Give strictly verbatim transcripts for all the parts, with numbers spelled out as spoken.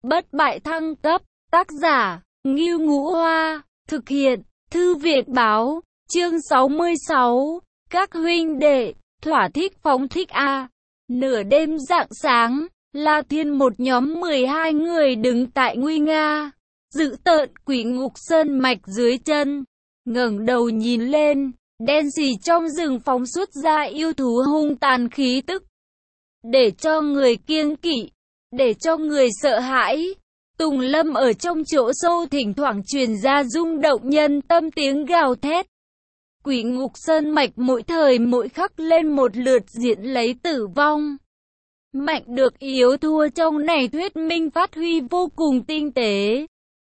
bất bại thăng cấp, tác giả, Ngưu Ngũ Hoa, thực hiện, Thư viện Báo, chương sáu mươi sáu, các huynh đệ, thỏa thích phóng thích a. Nửa đêm rạng sáng, La Thiên một nhóm mười hai người đứng tại nguy nga, dữ tợn quỷ ngục sơn mạch dưới chân, ngẩng đầu nhìn lên, đen sì trong rừng phóng xuất ra yêu thú hung tàn khí tức, để cho người kiêng kỵ, để cho người sợ hãi. Tùng lâm ở trong chỗ sâu thỉnh thoảng truyền ra rung động nhân tâm tiếng gào thét. Quỷ ngục sơn mạch mỗi thời mỗi khắc lên một lượt diễn lấy tử vong. Mạnh được yếu thua trong này thuyết minh phát huy vô cùng tinh tế.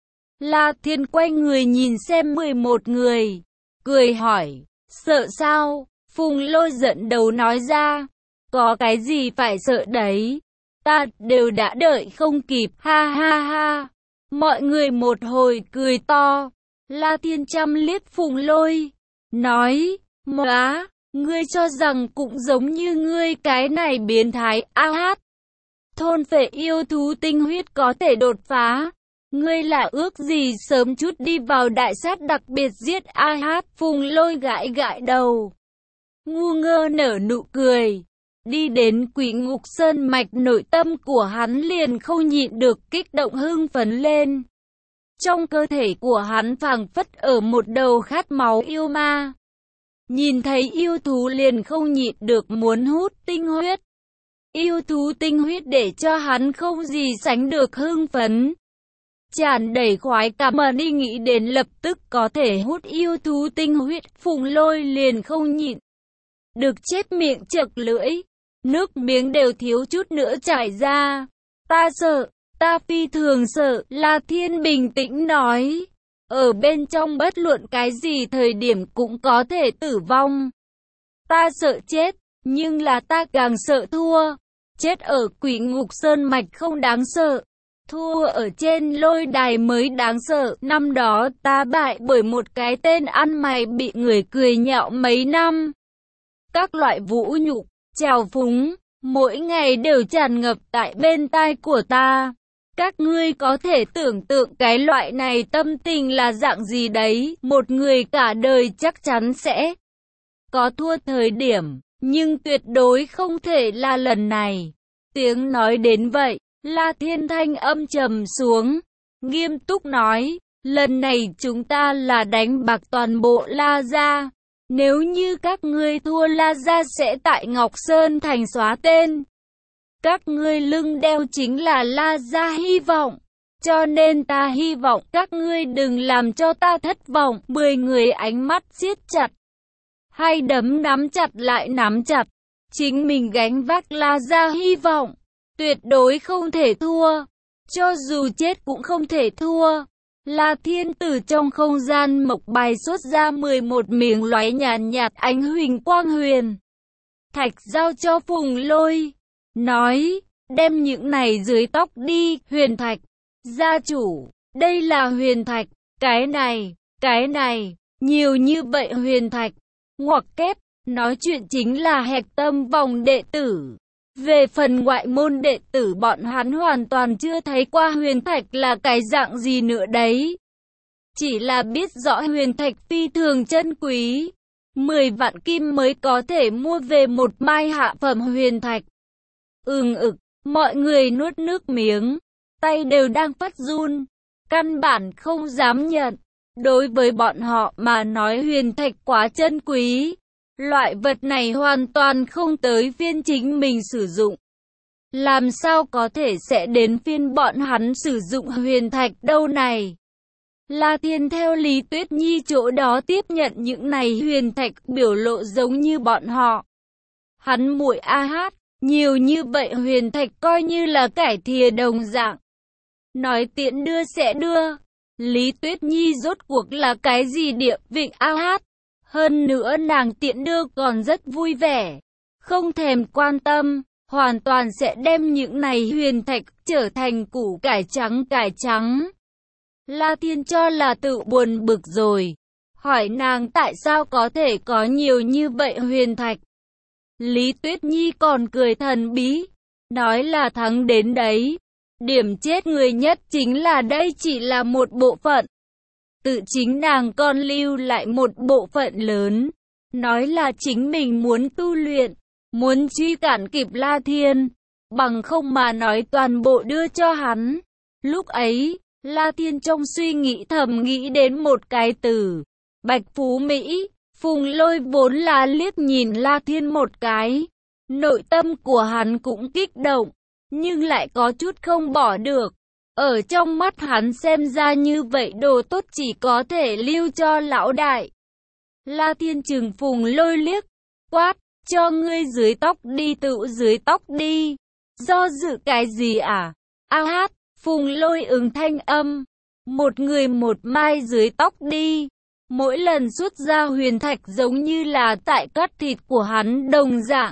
La Thiên quay người nhìn xem mười một người, cười hỏi, sợ sao? Phùng Lôi giận đầu nói ra, có cái gì phải sợ đấy? Ta đều đã đợi không kịp, ha ha ha. Mọi người một hồi cười to. La Thiên chăm liếc Phùng Lôi, nói, móa, ngươi cho rằng cũng giống như ngươi cái này biến thái, a hát. Thôn phệ yêu thú tinh huyết có thể đột phá. Ngươi là ước gì sớm chút đi vào đại sát đặc biệt giết a hát. Phùng Lôi gãi gãi đầu, ngu ngơ nở nụ cười. Đi đến quỷ ngục sơn mạch, nội tâm của hắn liền không nhịn được kích động hưng phấn lên. Trong cơ thể của hắn phảng phất ở một đầu khát máu yêu ma. Nhìn thấy yêu thú liền không nhịn được muốn hút tinh huyết. Yêu thú tinh huyết để cho hắn không gì sánh được hưng phấn. Tràn đầy khoái cảm mà đi nghĩ đến lập tức có thể hút yêu thú tinh huyết, Phùng Lôi liền không nhịn được chép miệng chật lưỡi. Nước miếng đều thiếu chút nữa chảy ra. Ta sợ, ta phi thường sợ, La Thiên bình tĩnh nói. Ở bên trong bất luận cái gì thời điểm cũng có thể tử vong. Ta sợ chết, nhưng là ta càng sợ thua. Chết ở quỷ ngục sơn mạch không đáng sợ. Thua ở trên lôi đài mới đáng sợ. Năm đó ta bại bởi một cái tên ăn mày bị người cười nhạo mấy năm. Các loại vũ nhục, trào phúng, mỗi ngày đều tràn ngập tại bên tai của ta. Các ngươi có thể tưởng tượng cái loại này tâm tình là dạng gì đấy. Một người cả đời chắc chắn sẽ có thua thời điểm, nhưng tuyệt đối không thể là lần này. Tiếng nói đến vậy, La Thiên thanh âm trầm xuống, nghiêm túc nói, lần này chúng ta là đánh bạc toàn bộ La gia. Nếu như các ngươi thua, La gia sẽ tại Ngọc Sơn thành xóa tên. Các ngươi lưng đeo chính là La gia hy vọng. Cho nên ta hy vọng các ngươi đừng làm cho ta thất vọng. Mười người ánh mắt siết chặt. Hai đấm nắm chặt lại nắm chặt. Chính mình gánh vác La gia hy vọng. Tuyệt đối không thể thua. Cho dù chết cũng không thể thua. La Thiên từ trong không gian mộc bài xuất ra mười một miếng lóe nhàn nhạt ánh huỳnh quang huyền thạch giao cho Phùng Lôi, nói, đem những này dưới tóc đi. Huyền thạch, gia chủ, đây là huyền thạch, cái này, cái này, nhiều như vậy huyền thạch, ngoặc kép, nói chuyện chính là hạch tâm vòng đệ tử. Về phần ngoại môn đệ tử, bọn hắn hoàn toàn chưa thấy qua huyền thạch là cái dạng gì nữa đấy. Chỉ là biết rõ huyền thạch phi thường chân quý. Mười vạn kim mới có thể mua về một mai hạ phẩm huyền thạch. Ừm ực, mọi người nuốt nước miếng, tay đều đang phát run. Căn bản không dám nhận. Đối với bọn họ mà nói huyền thạch quá chân quý. Loại vật này hoàn toàn không tới phiên chính mình sử dụng. Làm sao có thể sẽ đến phiên bọn hắn sử dụng huyền thạch đâu này? La Thiên theo Lý Tuyết Nhi chỗ đó tiếp nhận những này huyền thạch, biểu lộ giống như bọn họ. Hắn muội a hát, nhiều như vậy huyền thạch coi như là cải thìa đồng dạng. Nói tiện đưa sẽ đưa. Lý Tuyết Nhi rốt cuộc là cái gì địa vị a hát? Hơn nữa nàng tiện đưa còn rất vui vẻ, không thèm quan tâm, hoàn toàn sẽ đem những này huyền thạch trở thành củ cải trắng cải trắng. La Thiên cho là tự buồn bực rồi, hỏi nàng tại sao có thể có nhiều như vậy huyền thạch. Lý Tuyết Nhi còn cười thần bí, nói là thắng đến đấy, Điểm chết người nhất chính là đây chỉ là một bộ phận. Tự chính nàng còn lưu lại một bộ phận lớn. Nói là chính mình muốn tu luyện, muốn truy cản kịp La Thiên, bằng không mà nói toàn bộ đưa cho hắn. Lúc ấy, La Thiên trong suy nghĩ thầm nghĩ đến một cái từ, Bạch Phú Mỹ. Phùng Lôi vốn là liếc nhìn La Thiên một cái, nội tâm của hắn cũng kích động, nhưng lại có chút không bỏ được. Ở trong mắt hắn xem ra như vậy đồ tốt chỉ có thể lưu cho lão đại. La Thiên trừng Phùng Lôi liếc, quát, cho ngươi dưới tóc đi tự dưới tóc đi. Do dự cái gì à? A hát, Phùng Lôi ứng thanh âm, một người một mai dưới tóc đi. Mỗi lần xuất ra huyền thạch giống như là tại cắt thịt của hắn đồng dạng.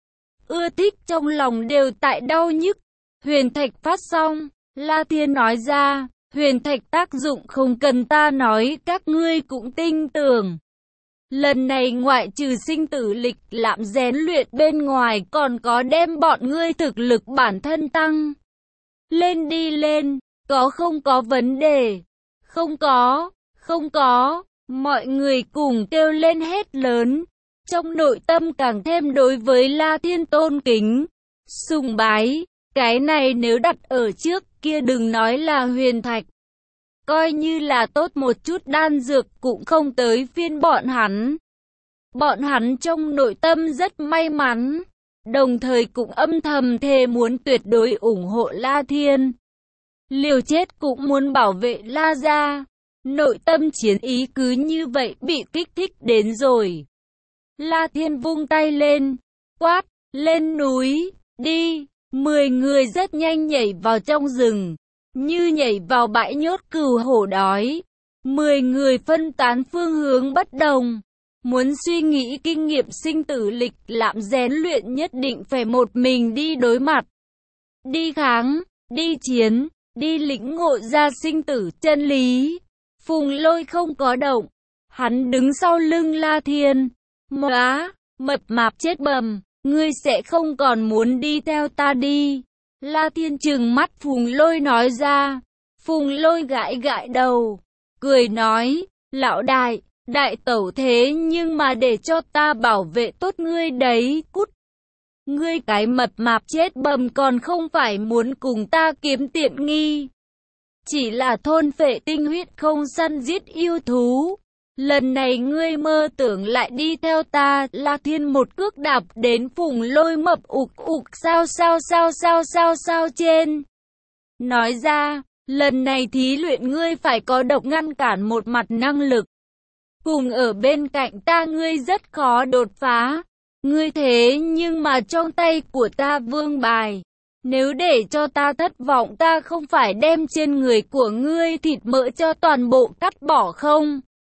Ưa thích trong lòng đều tại đau nhức. Huyền thạch phát xong, La Thiên nói ra, huyền thạch tác dụng không cần ta nói các ngươi cũng tin tưởng. Lần này ngoại trừ sinh tử lịch lạm rèn luyện bên ngoài còn có đem bọn ngươi thực lực bản thân tăng. Lên đi lên, có không có vấn đề? Không có, không có. Mọi người cùng kêu lên hét lớn, trong nội tâm càng thêm đối với La Thiên tôn kính, sùng bái. Cái này nếu đặt ở trước kia đừng nói là huyền thạch, coi như là tốt một chút đan dược cũng không tới phiên bọn hắn. Bọn hắn trong nội tâm rất may mắn, đồng thời cũng âm thầm thề muốn tuyệt đối ủng hộ La Thiên. Liều chết cũng muốn bảo vệ La gia. Nội tâm chiến ý cứ như vậy bị kích thích đến rồi. La Thiên vung tay lên, quát, lên núi, đi. Mười người rất nhanh nhảy vào trong rừng, như nhảy vào bãi nhốt cừu hổ đói. Mười người phân tán phương hướng bất đồng. Muốn suy nghĩ kinh nghiệm sinh tử lịch lạm rèn luyện nhất định phải một mình đi đối mặt. Đi kháng, đi chiến, đi lĩnh ngộ ra sinh tử chân lý. Phùng Lôi không có động, hắn đứng sau lưng La Thiên. Móa, mập mạp chết bầm, ngươi sẽ không còn muốn đi theo ta đi. La Thiên trừng mắt Phùng Lôi nói ra. Phùng Lôi gãi gãi đầu, cười nói, lão đại, đại tẩu thế nhưng mà để cho ta bảo vệ tốt ngươi đấy, cút. Ngươi cái mập mạp chết bầm còn không phải muốn cùng ta kiếm tiện nghi. Chỉ là thôn phệ tinh huyết không săn giết yêu thú. Lần này ngươi mơ tưởng lại đi theo ta. La Thiên một cước đạp đến Phùng Lôi mập ục ục sao sao sao sao sao sao trên. Nói ra, lần này thí luyện ngươi phải có độc ngăn cản một mặt năng lực. Cùng ở bên cạnh ta ngươi rất khó đột phá. Ngươi thế nhưng mà trong tay của ta vương bài. Nếu để cho ta thất vọng ta không phải đem trên người của ngươi thịt mỡ cho toàn bộ cắt bỏ không?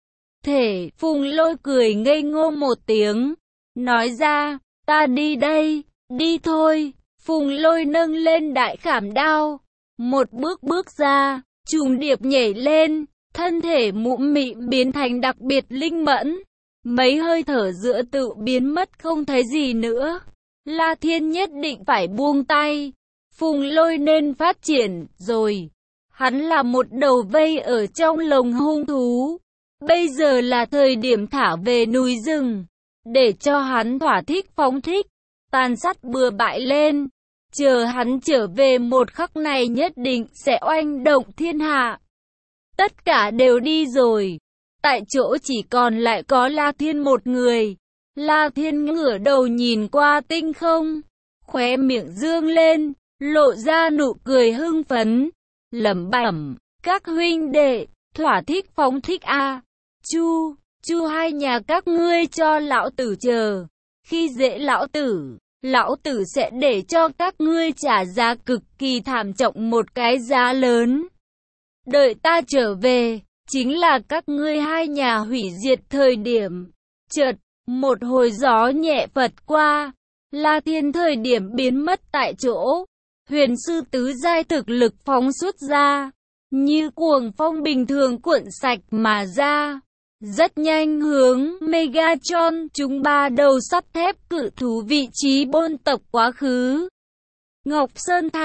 Thể, Phùng Lôi cười ngây ngô một tiếng, nói ra, ta đi đây, đi thôi. Phùng Lôi nâng lên đại khảm đao, một bước bước ra, trùng điệp nhảy lên, thân thể mũm mĩm biến thành đặc biệt linh mẫn. Mấy hơi thở giữa tự biến mất không thấy gì nữa. La Thiên nhất định phải buông tay. Phùng Lôi nên phát triển rồi. Hắn là một đầu vây ở trong lồng hung thú. Bây giờ là thời điểm thả về núi rừng. Để cho hắn thỏa thích phóng thích. Tàn sát bừa bãi lên. Chờ hắn trở về một khắc này nhất định sẽ oanh động thiên hạ. Tất cả đều đi rồi. Tại chỗ chỉ còn lại có La Thiên một người. La Thiên ngửa đầu nhìn qua tinh không. Khóe miệng dương lên. Lộ ra nụ cười hưng phấn. Lẩm bẩm. Các huynh đệ. Thỏa thích phóng thích a à. Chu. Chu hai nhà các ngươi cho lão tử chờ. Khi dễ lão tử. Lão tử sẽ để cho các ngươi trả giá cực kỳ thảm trọng một cái giá lớn. Đợi ta trở về. Chính là các ngươi hai nhà hủy diệt thời điểm. Chợt, một hồi gió nhẹ phật qua. La Thiên thời điểm biến mất tại chỗ. Huyền sư tứ giai thực lực phóng xuất ra. Như cuồng phong bình thường cuộn sạch mà ra. Rất nhanh hướng Megatron chúng ba đầu sắt thép cự thú vị trí bôn tộc quá khứ. Ngọc Sơn Thành.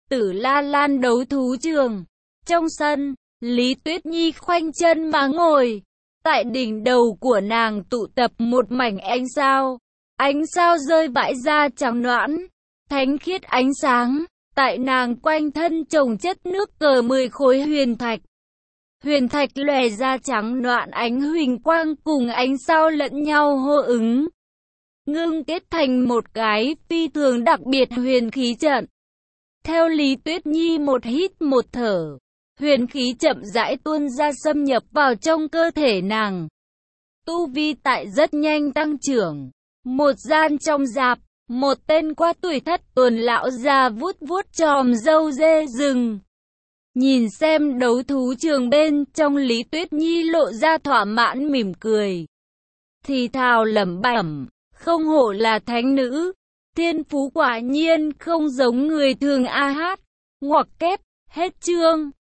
Tử La Lan đấu thú trường. Trong sân, Lý Tuyết Nhi khoanh chân mà ngồi. Tại đỉnh đầu của nàng tụ tập một mảnh ánh sao. Ánh sao rơi vãi ra trắng nõn, thánh khiết ánh sáng. Tại nàng quanh thân chồng chất nước cờ mười khối huyền thạch. Huyền thạch lòe ra trắng nõn ánh huỳnh quang cùng ánh sao lẫn nhau hô ứng, ngưng kết thành một cái phi thường đặc biệt huyền khí trận. Theo Lý Tuyết Nhi một hít một thở, huyền khí chậm rãi tuôn ra xâm nhập vào trong cơ thể nàng. Tu vi tại rất nhanh tăng trưởng. Một gian trong dạp, một tên qua tuổi thất tuần lão già vuốt vuốt chòm râu dê rừng. Nhìn xem đấu thú trường bên trong, Lý Tuyết Nhi lộ ra thỏa mãn mỉm cười. Thì thào lẩm bẩm, không hổ là thánh nữ, thiên phú quả nhiên không giống người thường a hát. Ngoặc kép, hết chương.